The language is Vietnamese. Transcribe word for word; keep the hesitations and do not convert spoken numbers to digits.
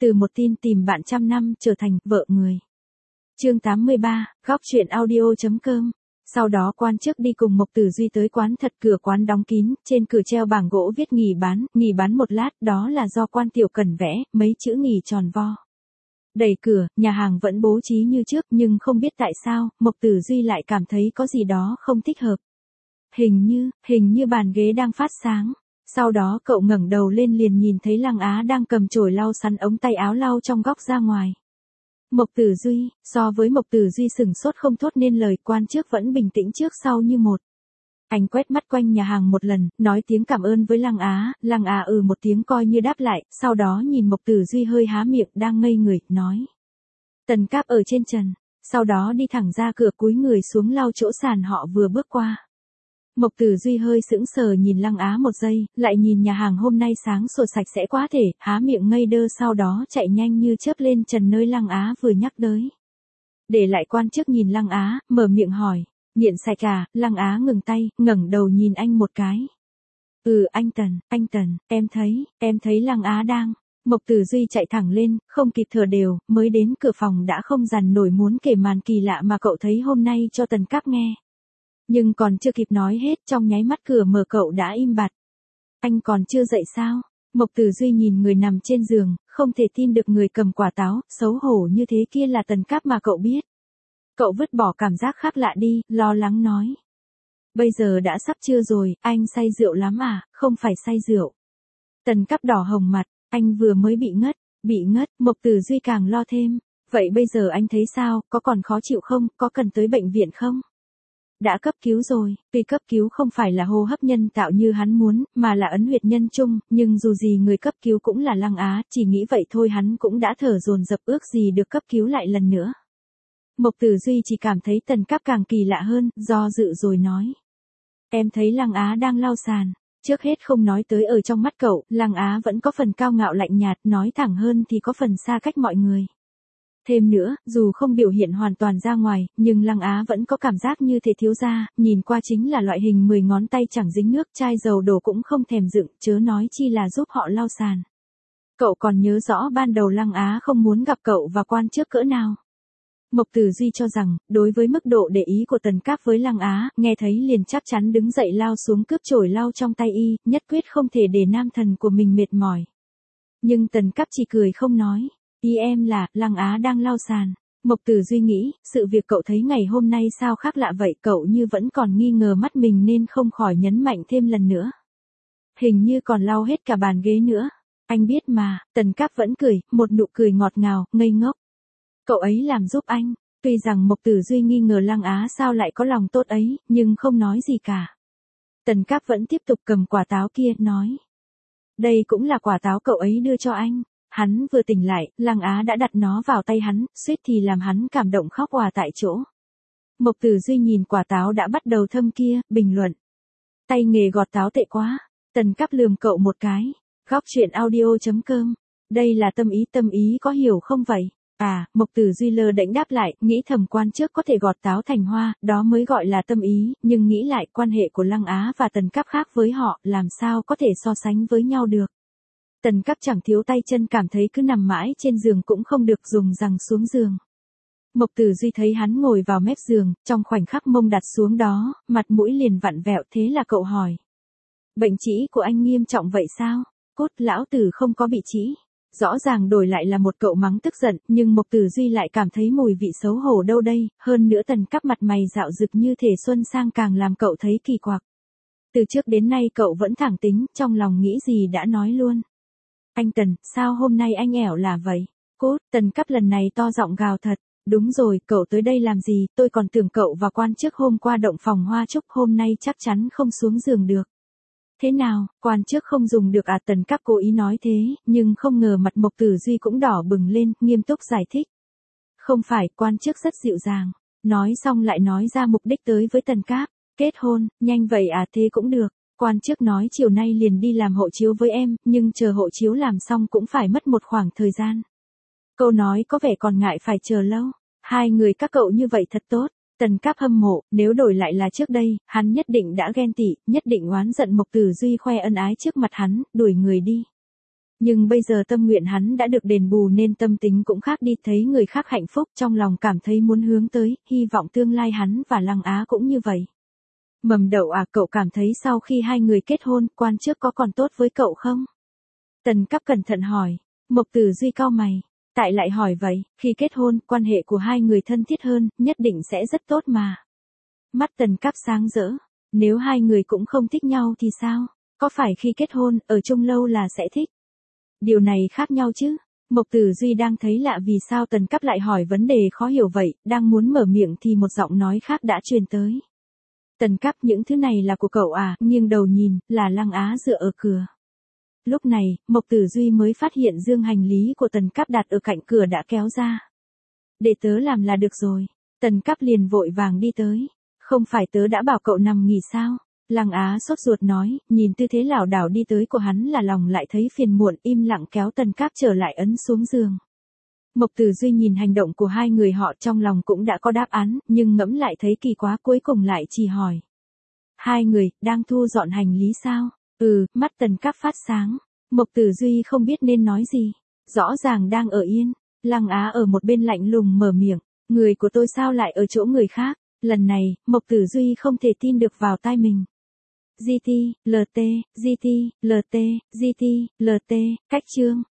từ một tin tìm bạn trăm năm trở thành vợ người. Chương tám mươi ba, góc chuyện audio.com. Sau đó quan chức đi cùng Mộc Tử Duy tới quán thật, cửa quán đóng kín, trên cửa treo bảng gỗ viết nghỉ bán, nghỉ bán một lát, đó là do quan Tiểu Cần vẽ, mấy chữ nghỉ tròn vo. Đẩy cửa, nhà hàng vẫn bố trí như trước, nhưng không biết tại sao, Mộc Tử Duy lại cảm thấy có gì đó không thích hợp. Hình như, hình như bàn ghế đang phát sáng. Sau đó cậu ngẩng đầu lên liền nhìn thấy Lăng Á đang cầm chổi lau sắn ống tay áo lau trong góc ra ngoài. Mộc Tử Duy, so với Mộc Tử Duy sừng sốt không thốt nên lời, quan trước vẫn bình tĩnh trước sau như một. Anh quét mắt quanh nhà hàng một lần, nói tiếng cảm ơn với Lăng Á, Lăng Á ừ một tiếng coi như đáp lại, sau đó nhìn Mộc Tử Duy hơi há miệng đang ngây người, nói. Tần Cáp ở trên trần, sau đó đi thẳng ra cửa cúi người xuống lau chỗ sàn họ vừa bước qua. Mộc Tử Duy hơi sững sờ nhìn Lăng Á một giây, lại nhìn nhà hàng hôm nay sáng sủa sạch sẽ quá thể, há miệng ngây đơ sau đó chạy nhanh như chớp lên trần nơi Lăng Á vừa nhắc tới. Để lại quan chức nhìn Lăng Á, mở miệng hỏi, nghiện sạch à, Lăng Á ngừng tay, ngẩng đầu nhìn anh một cái. Ừ anh Tần, anh Tần, em thấy, em thấy Lăng Á đang. Mộc Tử Duy chạy thẳng lên, không kịp thở đều, mới đến cửa phòng đã không dằn nổi muốn kể màn kỳ lạ mà cậu thấy hôm nay cho Tần Cáp nghe. Nhưng còn chưa kịp nói hết, trong nháy mắt cửa mở cậu đã im bặt. Anh còn chưa dậy sao? Mộc Tử Duy nhìn người nằm trên giường, không thể tin được người cầm quả táo, xấu hổ như thế kia là Tần Cáp mà cậu biết. Cậu vứt bỏ cảm giác khác lạ đi, lo lắng nói. Bây giờ đã sắp trưa rồi, anh say rượu lắm à, không phải say rượu. Tần Cáp đỏ hồng mặt, anh vừa mới bị ngất, bị ngất, Mộc Tử Duy càng lo thêm. Vậy bây giờ anh thấy sao, có còn khó chịu không, có cần tới bệnh viện không? Đã cấp cứu rồi, tuy cấp cứu không phải là hô hấp nhân tạo như hắn muốn, mà là ấn huyệt nhân trung, nhưng dù gì người cấp cứu cũng là Lăng Á, chỉ nghĩ vậy thôi hắn cũng đã thở dồn dập ước gì được cấp cứu lại lần nữa. Mộc Tử Duy chỉ cảm thấy Tần Cáp càng kỳ lạ hơn, do dự rồi nói. Em thấy Lăng Á đang lau sàn, trước hết không nói tới ở trong mắt cậu, Lăng Á vẫn có phần cao ngạo lạnh nhạt, nói thẳng hơn thì có phần xa cách mọi người. Thêm nữa, dù không biểu hiện hoàn toàn ra ngoài, nhưng Lăng Á vẫn có cảm giác như thể thiếu gia, nhìn qua chính là loại hình mười ngón tay chẳng dính nước, chai dầu đổ cũng không thèm dựng, chớ nói chi là giúp họ lau sàn. Cậu còn nhớ rõ ban đầu Lăng Á không muốn gặp cậu và quan trước cỡ nào. Mộc Tử Duy cho rằng, đối với mức độ để ý của Tần Cáp với Lăng Á, nghe thấy liền chắc chắn đứng dậy lao xuống cướp chổi lau trong tay y, nhất quyết không thể để nam thần của mình mệt mỏi. Nhưng Tần Cáp chỉ cười không nói. Ý em là, Lăng Á đang lau sàn. Mộc Tử Duy nghĩ, sự việc cậu thấy ngày hôm nay sao khác lạ vậy, cậu như vẫn còn nghi ngờ mắt mình nên không khỏi nhấn mạnh thêm lần nữa. Hình như còn lau hết cả bàn ghế nữa. Anh biết mà, Tần Cáp vẫn cười, một nụ cười ngọt ngào, ngây ngốc. Cậu ấy làm giúp anh. Tuy rằng Mộc Tử Duy nghi ngờ Lăng Á sao lại có lòng tốt ấy, nhưng không nói gì cả. Tần Cáp vẫn tiếp tục cầm quả táo kia, nói. Đây cũng là quả táo cậu ấy đưa cho anh. Hắn vừa tỉnh lại, Lăng Á đã đặt nó vào tay hắn, suýt thì làm hắn cảm động khóc òa tại chỗ. Mộc Tử Duy nhìn quả táo đã bắt đầu thâm kia, bình luận. Tay nghề gọt táo tệ quá. Tần Cáp lườm cậu một cái. Góc chuyện audio.com. Đây là tâm ý, tâm ý có hiểu không vậy? À, Mộc Tử Duy lơ đễnh đáp lại, nghĩ thầm quan trước có thể gọt táo thành hoa, đó mới gọi là tâm ý, nhưng nghĩ lại quan hệ của Lăng Á và Tần Cáp khác với họ, làm sao có thể so sánh với nhau được. Tần Cáp chẳng thiếu tay chân, cảm thấy cứ nằm mãi trên giường cũng không được, dùng rằng xuống giường. Mộc Tử Duy thấy hắn ngồi vào mép giường, trong khoảnh khắc mông đặt xuống đó, mặt mũi liền vặn vẹo, thế là cậu hỏi. Bệnh trĩ của anh nghiêm trọng vậy sao? Cốt, lão tử không có bị trĩ. Rõ ràng đổi lại là một cậu mắng tức giận, nhưng Mộc Tử Duy lại cảm thấy mùi vị xấu hổ đâu đây, hơn nữa Tần Cáp mặt mày dạo dực như thể xuân sang càng làm cậu thấy kỳ quặc. Từ trước đến nay cậu vẫn thẳng tính, trong lòng nghĩ gì đã nói luôn. Anh Tần, sao hôm nay anh ẻo là vậy? Cốt, Tần Cáp lần này to giọng gào thật. Đúng rồi, cậu tới đây làm gì, tôi còn tưởng cậu và quan trước hôm qua động phòng hoa trúc, hôm nay chắc chắn không xuống giường được. Thế nào, quan trước không dùng được à? Tần Cáp cố ý nói thế, nhưng không ngờ mặt Mộc Tử Duy cũng đỏ bừng lên, nghiêm túc giải thích. Không phải, quan trước rất dịu dàng. Nói xong lại nói ra mục đích tới với Tần Cáp. Kết hôn, nhanh vậy à? Thế cũng được. Quan trước nói chiều nay liền đi làm hộ chiếu với em, nhưng chờ hộ chiếu làm xong cũng phải mất một khoảng thời gian. Câu nói có vẻ còn ngại phải chờ lâu. Hai người các cậu như vậy thật tốt. Tần Cáp hâm mộ, nếu đổi lại là trước đây, hắn nhất định đã ghen tị, nhất định oán giận Mộc Tử Duy khoe ân ái trước mặt hắn, đuổi người đi. Nhưng bây giờ tâm nguyện hắn đã được đền bù nên tâm tính cũng khác đi, thấy người khác hạnh phúc trong lòng cảm thấy muốn hướng tới, hy vọng tương lai hắn và Lăng Á cũng như vậy. Mầm Đậu à, cậu cảm thấy sau khi hai người kết hôn, quan trước có còn tốt với cậu không? Tần Cáp cẩn thận hỏi. Mộc Tử Duy cau mày. Tại lại hỏi vậy, khi kết hôn, quan hệ của hai người thân thiết hơn, nhất định sẽ rất tốt mà. Mắt Tần Cáp sáng rỡ. Nếu hai người cũng không thích nhau thì sao? Có phải khi kết hôn, ở chung lâu là sẽ thích? Điều này khác nhau chứ. Mộc Tử Duy đang thấy lạ vì sao Tần Cáp lại hỏi vấn đề khó hiểu vậy, đang muốn mở miệng thì một giọng nói khác đã truyền tới. Tần Cáp, những thứ này là của cậu à? Nghiêng đầu nhìn, là Lăng Á dựa ở cửa. Lúc này, Mộc Tử Duy mới phát hiện dương hành lý của Tần Cáp đặt ở cạnh cửa đã kéo ra. Để tớ làm là được rồi. Tần Cáp liền vội vàng đi tới. Không phải tớ đã bảo cậu nằm nghỉ sao? Lăng Á sốt ruột nói, nhìn tư thế lảo đảo đi tới của hắn là lòng lại thấy phiền muộn, im lặng kéo Tần Cáp trở lại ấn xuống giường. Mộc Tử Duy nhìn hành động của hai người họ trong lòng cũng đã có đáp án, nhưng ngẫm lại thấy kỳ quá, cuối cùng lại chỉ hỏi. Hai người, đang thu dọn hành lý sao? Ừ, mắt Tần Cáp phát sáng. Mộc Tử Duy không biết nên nói gì. Rõ ràng đang ở yên. Lăng Á ở một bên lạnh lùng mở miệng. Người của tôi sao lại ở chỗ người khác? Lần này, Mộc Tử Duy không thể tin được vào tai mình. giê tê, lờ tê, giê tê, lờ tê, giê tê, lờ tê, cách chương.